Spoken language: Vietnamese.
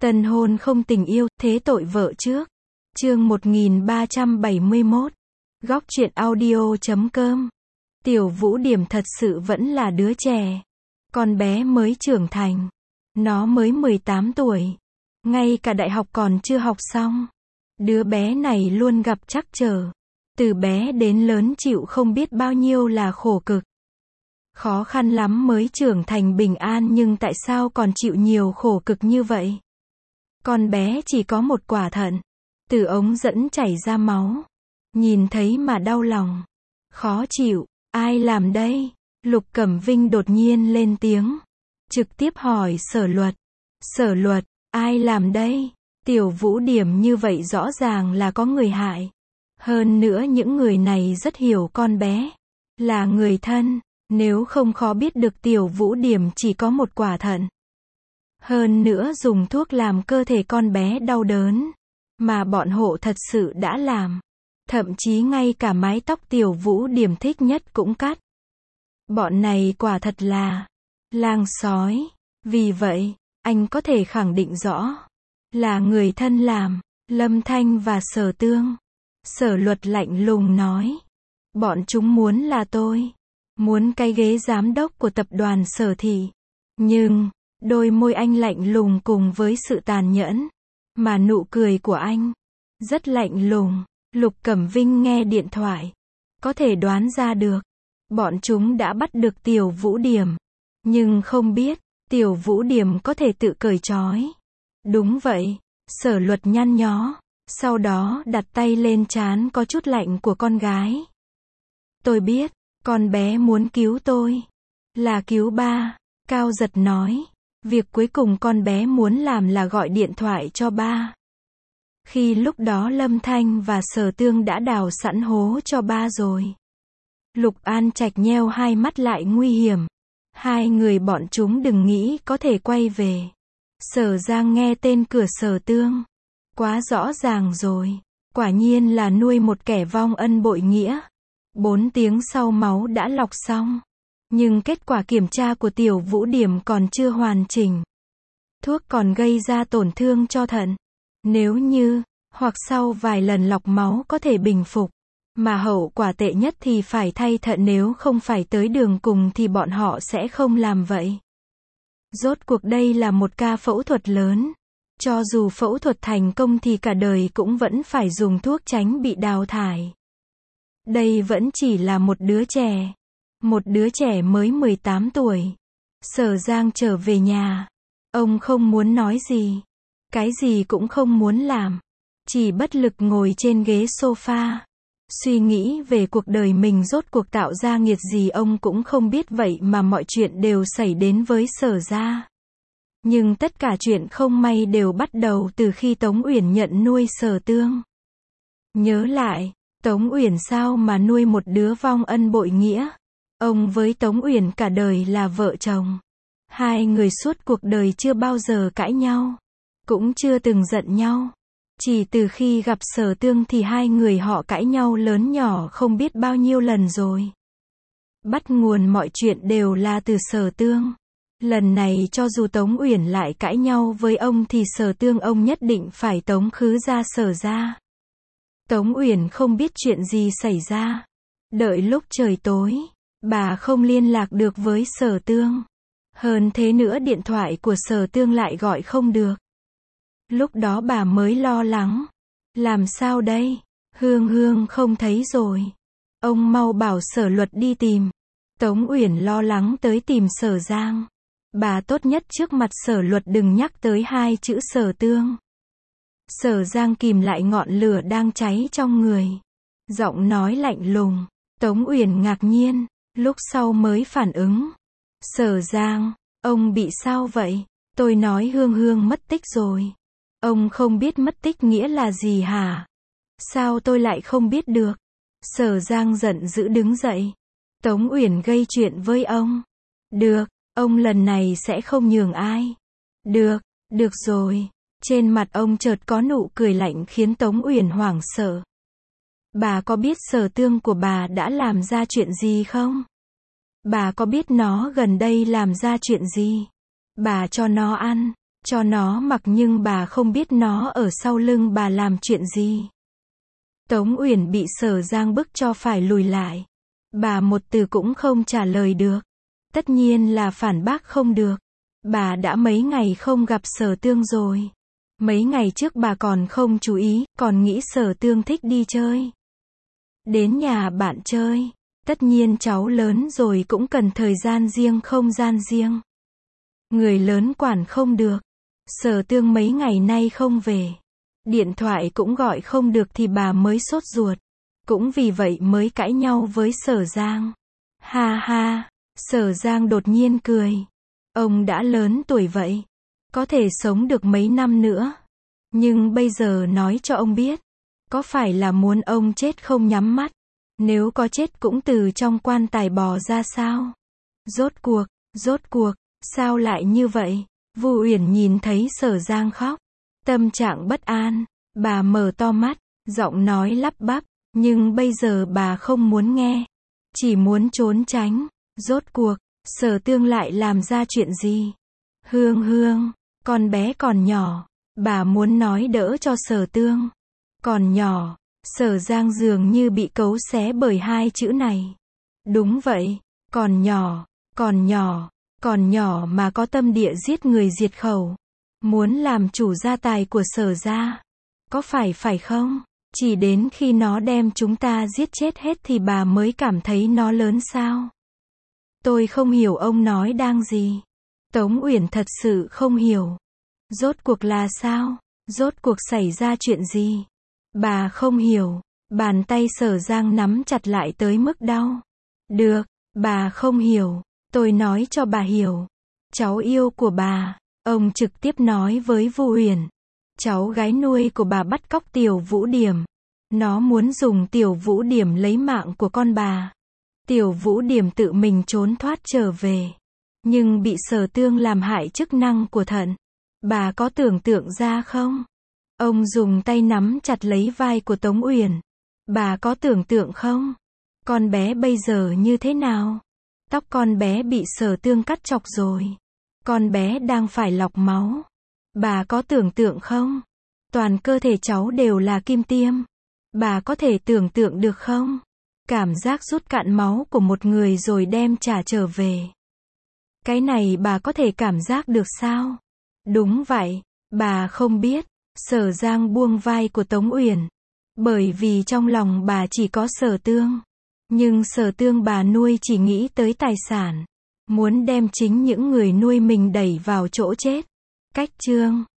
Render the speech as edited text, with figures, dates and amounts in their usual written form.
Tân hôn không tình yêu, thế tội vợ trước. Chương 1371. Góc truyện audio.com. Tiểu Vũ Điểm thật sự vẫn là đứa trẻ. Con bé mới trưởng thành. Nó mới 18 tuổi. Ngay cả đại học còn chưa học xong. Đứa bé này luôn gặp trắc trở. Từ bé đến lớn chịu không biết bao nhiêu là khổ cực. Khó khăn lắm mới trưởng thành bình an, nhưng tại sao còn chịu nhiều khổ cực như vậy? Con bé chỉ có một quả thận. Từ ống dẫn chảy ra máu. Nhìn thấy mà đau lòng. Khó chịu. Ai làm đây? Lục Cẩm Vinh đột nhiên lên tiếng. Trực tiếp hỏi Sở Luật. Sở Luật, ai làm đây? Tiểu Vũ Điểm như vậy rõ ràng là có người hại. Hơn nữa những người này rất hiểu con bé. Là người thân. Nếu không khó biết được Tiểu Vũ Điểm chỉ có một quả thận. Hơn nữa dùng thuốc làm cơ thể con bé đau đớn. Mà bọn hộ thật sự đã làm. Thậm chí ngay cả mái tóc Tiểu Vũ Điểm thích nhất cũng cắt. Bọn này quả thật là lang sói. Vì vậy, anh có thể khẳng định rõ. Là người thân làm. Lâm Thanh và Sở Tương. Sở Luật lạnh lùng nói. Bọn chúng muốn là tôi. Muốn cái ghế giám đốc của tập đoàn Sở Thị. Nhưng, đôi môi anh lạnh lùng cùng với sự tàn nhẫn. Mà nụ cười của anh rất lạnh lùng. Lục Cẩm Vinh nghe điện thoại. Có thể đoán ra được. Bọn chúng đã bắt được Tiểu Vũ Điểm. Nhưng không biết, Tiểu Vũ Điểm có thể tự cởi trói. Đúng vậy. Sở Luật nhăn nhó. Sau đó đặt tay lên trán có chút lạnh của con gái. Tôi biết, con bé muốn cứu tôi. Là cứu ba. Cao Giật nói. Việc cuối cùng con bé muốn làm là gọi điện thoại cho ba. Khi lúc đó Lâm Thanh và Sở Tương đã đào sẵn hố cho ba rồi. Lục An Trạch nheo hai mắt lại, nguy hiểm. Hai người bọn chúng đừng nghĩ có thể quay về. Sở Giang nghe tên cửa Sở Tương. Quá rõ ràng rồi. Quả nhiên là nuôi một kẻ vong ân bội nghĩa. 4 tiếng sau máu đã lọc xong. Nhưng kết quả kiểm tra của Tiểu Vũ Điểm còn chưa hoàn chỉnh. Thuốc còn gây ra tổn thương cho thận. Nếu như, hoặc sau vài lần lọc máu có thể bình phục. Mà hậu quả tệ nhất thì phải thay thận, nếu không phải tới đường cùng thì bọn họ sẽ không làm vậy. Rốt cuộc đây là một ca phẫu thuật lớn. Cho dù phẫu thuật thành công thì cả đời cũng vẫn phải dùng thuốc tránh bị đào thải. Đây vẫn chỉ là một đứa trẻ. Một đứa trẻ mới 18 tuổi. Sở Giang trở về nhà. Ông không muốn nói gì. Cái gì cũng không muốn làm. Chỉ bất lực ngồi trên ghế sofa. Suy nghĩ về cuộc đời mình rốt cuộc tạo ra nghiệt gì ông cũng không biết, vậy mà mọi chuyện đều xảy đến với Sở gia. Nhưng tất cả chuyện không may đều bắt đầu từ khi Tống Uyển nhận nuôi Sở Tương. Nhớ lại, Tống Uyển sao mà nuôi một đứa vong ân bội nghĩa. Ông với Tống Uyển cả đời là vợ chồng. Hai người suốt cuộc đời chưa bao giờ cãi nhau. Cũng chưa từng giận nhau. Chỉ từ khi gặp Sở Tương thì hai người họ cãi nhau lớn nhỏ không biết bao nhiêu lần rồi. Bắt nguồn mọi chuyện đều là từ Sở Tương. Lần này cho dù Tống Uyển lại cãi nhau với ông thì Sở Tương ông nhất định phải tống khứ ra Sở gia. Tống Uyển không biết chuyện gì xảy ra. Đợi lúc trời tối, bà không liên lạc được với Sở Tương. Hơn thế nữa điện thoại của Sở Tương lại gọi không được. Lúc đó bà mới lo lắng. Làm sao đây? Hương Hương không thấy rồi. Ông mau bảo Sở Luật đi tìm. Tống Uyển lo lắng tới tìm Sở Giang. Bà tốt nhất trước mặt Sở Luật đừng nhắc tới hai chữ Sở Tương. Sở Giang kìm lại ngọn lửa đang cháy trong người. Giọng nói lạnh lùng. Tống Uyển ngạc nhiên. Lúc sau mới phản ứng. Sở Giang, ông bị sao vậy? Tôi nói Hương Hương mất tích rồi. Ông không biết mất tích nghĩa là gì hả? Sao tôi lại không biết được? Sở Giang giận dữ đứng dậy. Tống Uyển gây chuyện với ông. Được, ông lần này sẽ không nhường ai. Được rồi. Trên mặt ông chợt có nụ cười lạnh khiến Tống Uyển hoảng sợ. Bà có biết Sở Tương của bà đã làm ra chuyện gì không? Bà có biết nó gần đây làm ra chuyện gì? Bà cho nó ăn. cho nó mặc nhưng bà không biết nó ở sau lưng bà làm chuyện gì. Tống Uyển bị Sở Giang bức cho phải lùi lại. Bà một từ cũng không trả lời được. Tất nhiên là phản bác không được. Bà đã mấy ngày không gặp Sở Tương rồi. Mấy ngày trước bà còn không chú ý, còn nghĩ Sở Tương thích đi chơi. Đến nhà bạn chơi. Tất nhiên cháu lớn rồi cũng cần thời gian riêng không gian riêng. Người lớn quản không được. Sở Tương mấy ngày nay không về. Điện thoại cũng gọi không được thì bà mới sốt ruột. Cũng vì vậy mới cãi nhau với Sở Giang. Ha ha, Sở Giang đột nhiên cười. Ông đã lớn tuổi vậy. Có thể sống được mấy năm nữa. Nhưng bây giờ nói cho ông biết. Có phải là muốn ông chết không nhắm mắt? Nếu có chết cũng từ trong quan tài bò ra sao? Rốt cuộc, sao lại như vậy? Vu Uyển nhìn thấy Sở Giang khóc. Tâm trạng bất an. Bà mở to mắt, giọng nói lắp bắp. Nhưng bây giờ bà không muốn nghe. Chỉ muốn trốn tránh. Rốt cuộc, Sở Tương lại làm ra chuyện gì? Hương, con bé còn nhỏ. Bà muốn nói đỡ cho Sở Tương. Còn nhỏ. Sở Giang dường như bị cấu xé bởi hai chữ này. Đúng vậy, còn nhỏ mà có tâm địa giết người diệt khẩu. Muốn làm chủ gia tài của Sở gia. Có phải không? Chỉ đến khi nó đem chúng ta giết chết hết thì bà mới cảm thấy nó lớn sao? Tôi không hiểu ông nói đang gì. Tống Uyển thật sự không hiểu. Rốt cuộc là sao? Rốt cuộc xảy ra chuyện gì? Bà không hiểu. Bàn tay Sở Giang nắm chặt lại tới mức đau. Được, bà không hiểu. Tôi nói cho bà hiểu. Cháu yêu của bà. Ông trực tiếp nói với Vu Uyển. Cháu gái nuôi của bà bắt cóc Tiểu Vũ Điểm. Nó muốn dùng Tiểu Vũ Điểm lấy mạng của con bà. Tiểu Vũ Điểm tự mình trốn thoát trở về. Nhưng bị Sở Tương làm hại chức năng của thận. Bà có tưởng tượng ra không? Ông dùng tay nắm chặt lấy vai của Tống Uyển. Bà có tưởng tượng không? Con bé bây giờ như thế nào? Tóc con bé bị Sở Tương cắt chọc rồi. Con bé đang phải lọc máu. Bà có tưởng tượng không? Toàn cơ thể cháu đều là kim tiêm. Bà có thể tưởng tượng được không? Cảm giác rút cạn máu của một người rồi đem trả trở về. Cái này bà có thể cảm giác được sao? Đúng vậy, bà không biết. Sở Giang buông vai của Tống Uyển. Bởi vì trong lòng bà chỉ có Sở Tương. Nhưng Sở Tương bà nuôi chỉ nghĩ tới tài sản. Muốn đem chính những người nuôi mình đẩy vào chỗ chết. Cách chương